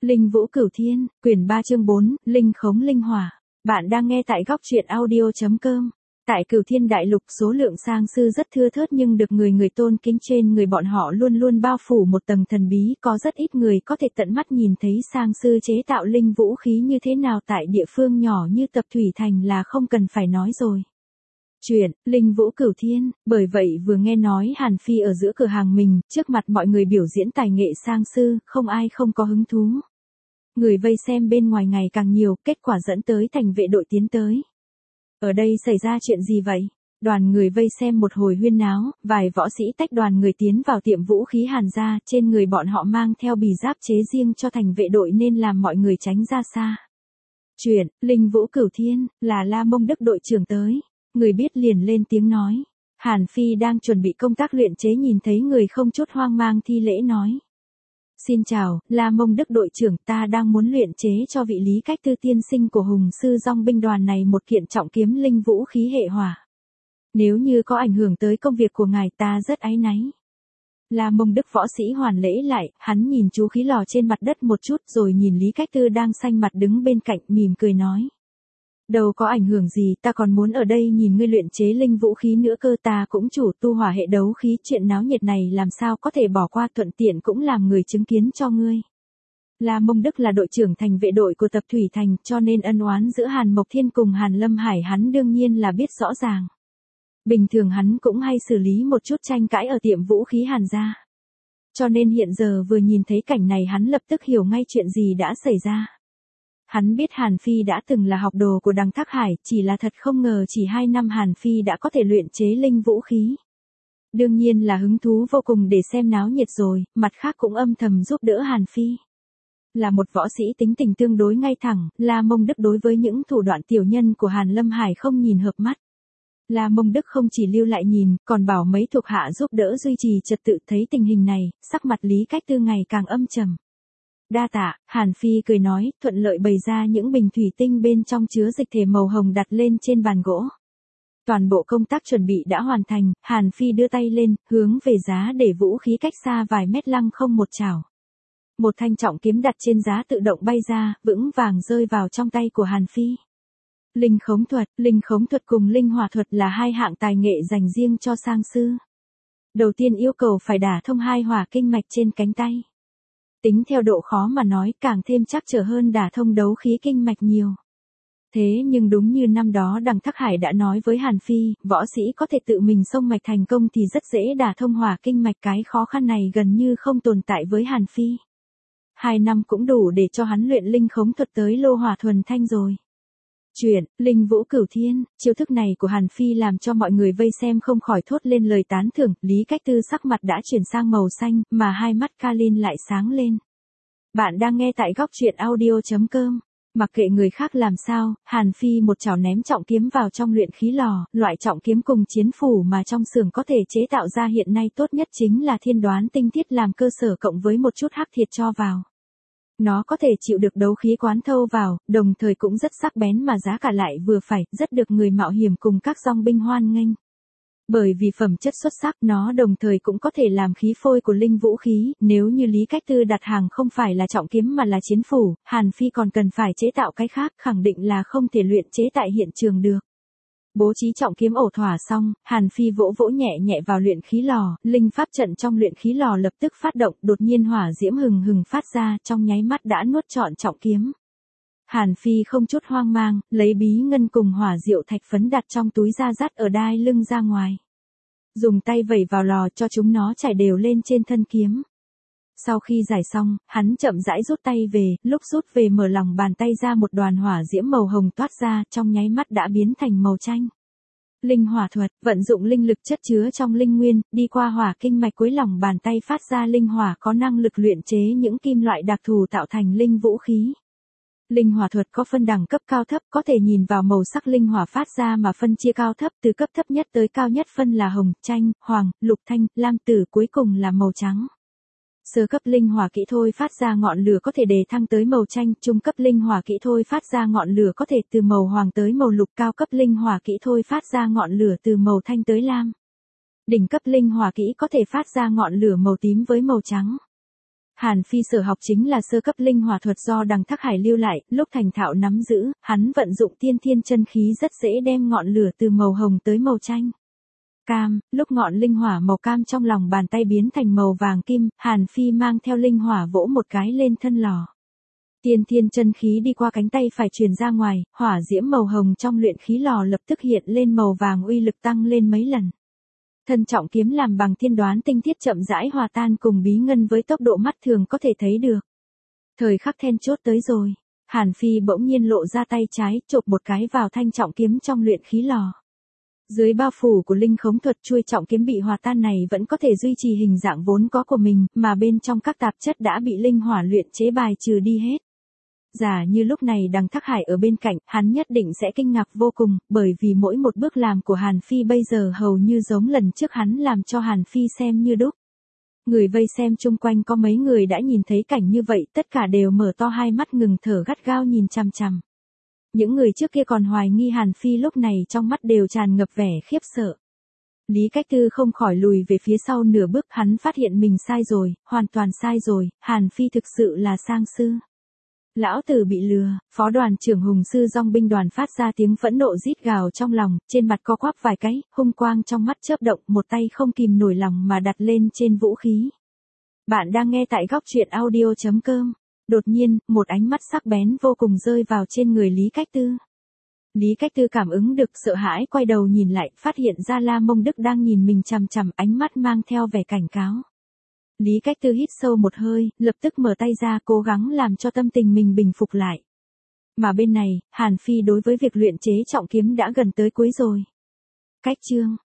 Linh Vũ Cửu Thiên, quyển 3 chương 4, Linh Khống Linh Hỏa. Bạn đang nghe tại góc truyện audio.com. Tại Cửu Thiên Đại Lục, số lượng sang sư rất thưa thớt nhưng được người tôn kính, trên người bọn họ luôn luôn bao phủ một tầng thần bí, có rất ít người có thể tận mắt nhìn thấy sang sư chế tạo linh vũ khí như thế nào tại địa phương nhỏ như Tập Thủy Thành là không cần phải nói rồi. Chuyện, Linh Vũ Cửu Thiên, bởi vậy vừa nghe nói Hàn Phi ở giữa cửa hàng mình, trước mặt mọi người biểu diễn tài nghệ sang sư, không ai không có hứng thú. Người vây xem bên ngoài ngày càng nhiều, kết quả dẫn tới thành vệ đội tiến tới. Ở đây xảy ra chuyện gì vậy? Đoàn người vây xem một hồi huyên náo, vài võ sĩ tách đoàn người tiến vào tiệm vũ khí Hàn gia, trên người bọn họ mang theo bì giáp chế riêng cho thành vệ đội nên làm mọi người tránh ra xa. Chuyện, Linh Vũ Cửu Thiên, là La Mông Đức đội trưởng tới. Người biết liền lên tiếng nói. Hàn Phi đang chuẩn bị công tác luyện chế nhìn thấy người không chút hoang mang thi lễ nói. Xin chào, La Mông Đức đội trưởng, ta đang muốn luyện chế cho vị Lý Cách Tư tiên sinh của Hùng sư dòng binh đoàn này một kiện trọng kiếm linh vũ khí hệ hỏa. Nếu như có ảnh hưởng tới công việc của ngài ta rất áy náy. La Mông Đức võ sĩ hoàn lễ lại, hắn nhìn chú khí lò trên mặt đất một chút rồi nhìn Lý Cách Tư đang xanh mặt đứng bên cạnh mỉm cười nói. Đâu có ảnh hưởng gì, ta còn muốn ở đây nhìn ngươi luyện chế linh vũ khí nữa cơ, ta cũng chủ tu hỏa hệ đấu khí, chuyện náo nhiệt này làm sao có thể bỏ qua, thuận tiện cũng làm người chứng kiến cho ngươi. La Mông Đức là đội trưởng thành vệ đội của Tập Thủy Thành, cho nên ân oán giữa Hàn Mộc Thiên cùng Hàn Lâm Hải hắn đương nhiên là biết rõ ràng. Bình thường hắn cũng hay xử lý một chút tranh cãi ở tiệm vũ khí Hàn gia. Cho nên hiện giờ vừa nhìn thấy cảnh này hắn lập tức hiểu ngay chuyện gì đã xảy ra. Hắn biết Hàn Phi đã từng là học đồ của Đằng Thác Hải, chỉ là thật không ngờ chỉ 2 năm Hàn Phi đã có thể luyện chế linh vũ khí. Đương nhiên là hứng thú vô cùng để xem náo nhiệt rồi, mặt khác cũng âm thầm giúp đỡ Hàn Phi. Là một võ sĩ tính tình tương đối ngay thẳng, La Mông Đức đối với những thủ đoạn tiểu nhân của Hàn Lâm Hải không nhìn hợp mắt. La Mông Đức không chỉ lưu lại nhìn, còn bảo mấy thuộc hạ giúp đỡ duy trì trật tự, thấy tình hình này, sắc mặt Lý Cách Tư ngày càng âm trầm. Đa tạ, Hàn Phi cười nói, thuận lợi bày ra những bình thủy tinh bên trong chứa dịch thể màu hồng đặt lên trên bàn gỗ. Toàn bộ công tác chuẩn bị đã hoàn thành, Hàn Phi đưa tay lên, hướng về giá để vũ khí cách xa vài mét lăng không một chảo. Một thanh trọng kiếm đặt trên giá tự động bay ra, vững vàng rơi vào trong tay của Hàn Phi. Linh khống thuật cùng linh hỏa thuật là hai hạng tài nghệ dành riêng cho sang sư. Đầu tiên yêu cầu phải đả thông hai hỏa kinh mạch trên cánh tay. Tính theo độ khó mà nói càng thêm chắc trở hơn đả thông đấu khí kinh mạch nhiều. Thế nhưng đúng như năm đó Đằng Thác Hải đã nói với Hàn Phi, võ sĩ có thể tự mình xông mạch thành công thì rất dễ đả thông hỏa kinh mạch, cái khó khăn này gần như không tồn tại với Hàn Phi. 2 năm cũng đủ để cho hắn luyện linh khống thuật tới lô hỏa thuần thanh rồi. Chuyện, Linh Vũ Cửu Thiên, chiêu thức này của Hàn Phi làm cho mọi người vây xem không khỏi thốt lên lời tán thưởng, Lý Cách Tư sắc mặt đã chuyển sang màu xanh, mà hai mắt Kalin lại sáng lên. Bạn đang nghe tại góc truyện audio.com. Mặc kệ người khác làm sao, Hàn Phi một chảo ném trọng kiếm vào trong luyện khí lò, loại trọng kiếm cùng chiến phủ mà trong xưởng có thể chế tạo ra hiện nay tốt nhất chính là thiên đoán tinh thiết làm cơ sở cộng với một chút hắc thiệt cho vào. Nó có thể chịu được đấu khí quán thâu vào, đồng thời cũng rất sắc bén mà giá cả lại vừa phải, rất được người mạo hiểm cùng các dòng binh hoan nghênh. Bởi vì phẩm chất xuất sắc, nó đồng thời cũng có thể làm khí phôi của linh vũ khí, nếu như Lý Cách Tư đặt hàng không phải là trọng kiếm mà là chiến phủ, Hàn Phi còn cần phải chế tạo cái khác, khẳng định là không thể luyện chế tại hiện trường được. Bố trí trọng kiếm ổ thỏa xong, Hàn Phi vỗ vỗ nhẹ nhẹ vào luyện khí lò, linh pháp trận trong luyện khí lò lập tức phát động, đột nhiên hỏa diễm hừng hừng phát ra, trong nháy mắt đã nuốt trọn trọng kiếm. Hàn Phi không chút hoang mang, lấy bí ngân cùng hỏa diệu thạch phấn đặt trong túi da dắt ở đai lưng ra ngoài. Dùng tay vẩy vào lò cho chúng nó chảy đều lên trên thân kiếm. Sau khi giải xong, hắn chậm rãi rút tay về, lúc rút về mở lòng bàn tay ra một đoàn hỏa diễm màu hồng toát ra, trong nháy mắt đã biến thành màu chanh. Linh hỏa thuật, vận dụng linh lực chất chứa trong linh nguyên, đi qua hỏa kinh mạch cuối lòng bàn tay phát ra linh hỏa có năng lực luyện chế những kim loại đặc thù tạo thành linh vũ khí. Linh hỏa thuật có phân đẳng cấp cao thấp, có thể nhìn vào màu sắc linh hỏa phát ra mà phân chia cao thấp, từ cấp thấp nhất tới cao nhất phân là hồng, chanh, hoàng, lục thanh, lam tử, cuối cùng là màu trắng. Sơ cấp linh hỏa kỹ thôi phát ra ngọn lửa có thể đề thăng tới màu chanh, trung cấp linh hỏa kỹ thôi phát ra ngọn lửa có thể từ màu hoàng tới màu lục, cao cấp linh hỏa kỹ thôi phát ra ngọn lửa từ màu thanh tới lam. Đỉnh cấp linh hỏa kỹ có thể phát ra ngọn lửa màu tím với màu trắng. Hàn Phi sở học chính là sơ cấp linh hỏa thuật do Đằng Thác Hải lưu lại, lúc thành thạo nắm giữ, hắn vận dụng tiên thiên chân khí rất dễ đem ngọn lửa từ màu hồng tới màu chanh. Cam, lúc ngọn linh hỏa màu cam trong lòng bàn tay biến thành màu vàng kim, Hàn Phi mang theo linh hỏa vỗ một cái lên thân lò. Tiên thiên chân khí đi qua cánh tay phải truyền ra ngoài, hỏa diễm màu hồng trong luyện khí lò lập tức hiện lên màu vàng, uy lực tăng lên mấy lần. Thân trọng kiếm làm bằng thiên đoán tinh thiết chậm rãi hòa tan cùng bí ngân với tốc độ mắt thường có thể thấy được. Thời khắc then chốt tới rồi, Hàn Phi bỗng nhiên lộ ra tay trái, chộp một cái vào thanh trọng kiếm trong luyện khí lò. Dưới bao phủ của linh khống thuật, chuôi trọng kiếm bị hòa tan này vẫn có thể duy trì hình dạng vốn có của mình, mà bên trong các tạp chất đã bị linh hỏa luyện chế bài trừ đi hết. Giả như lúc này Đằng Thác Hải ở bên cạnh, hắn nhất định sẽ kinh ngạc vô cùng, bởi vì mỗi một bước làm của Hàn Phi bây giờ hầu như giống lần trước hắn làm cho Hàn Phi xem như đúc. Người vây xem chung quanh có mấy người đã nhìn thấy cảnh như vậy, tất cả đều mở to hai mắt ngừng thở gắt gao nhìn chằm chằm. Những người trước kia còn hoài nghi Hàn Phi lúc này trong mắt đều tràn ngập vẻ khiếp sợ. Lý Cách Tư không khỏi lùi về phía sau nửa bước, hắn phát hiện mình sai rồi, hoàn toàn sai rồi, Hàn Phi thực sự là sang sư. Lão tử bị lừa, phó đoàn trưởng Hùng Sư Dòng binh đoàn phát ra tiếng phẫn nộ rít gào trong lòng, trên mặt co quắp vài cái, hung quang trong mắt chớp động, một tay không kìm nổi lòng mà đặt lên trên vũ khí. Bạn đang nghe tại góc truyện audio.com. Đột nhiên, một ánh mắt sắc bén vô cùng rơi vào trên người Lý Cách Tư. Lý Cách Tư cảm ứng được, sợ hãi quay đầu nhìn lại, phát hiện ra La Mông Đức đang nhìn mình chằm chằm, ánh mắt mang theo vẻ cảnh cáo. Lý Cách Tư hít sâu một hơi, lập tức mở tay ra cố gắng làm cho tâm tình mình bình phục lại. Mà bên này, Hàn Phi đối với việc luyện chế trọng kiếm đã gần tới cuối rồi. Cách chương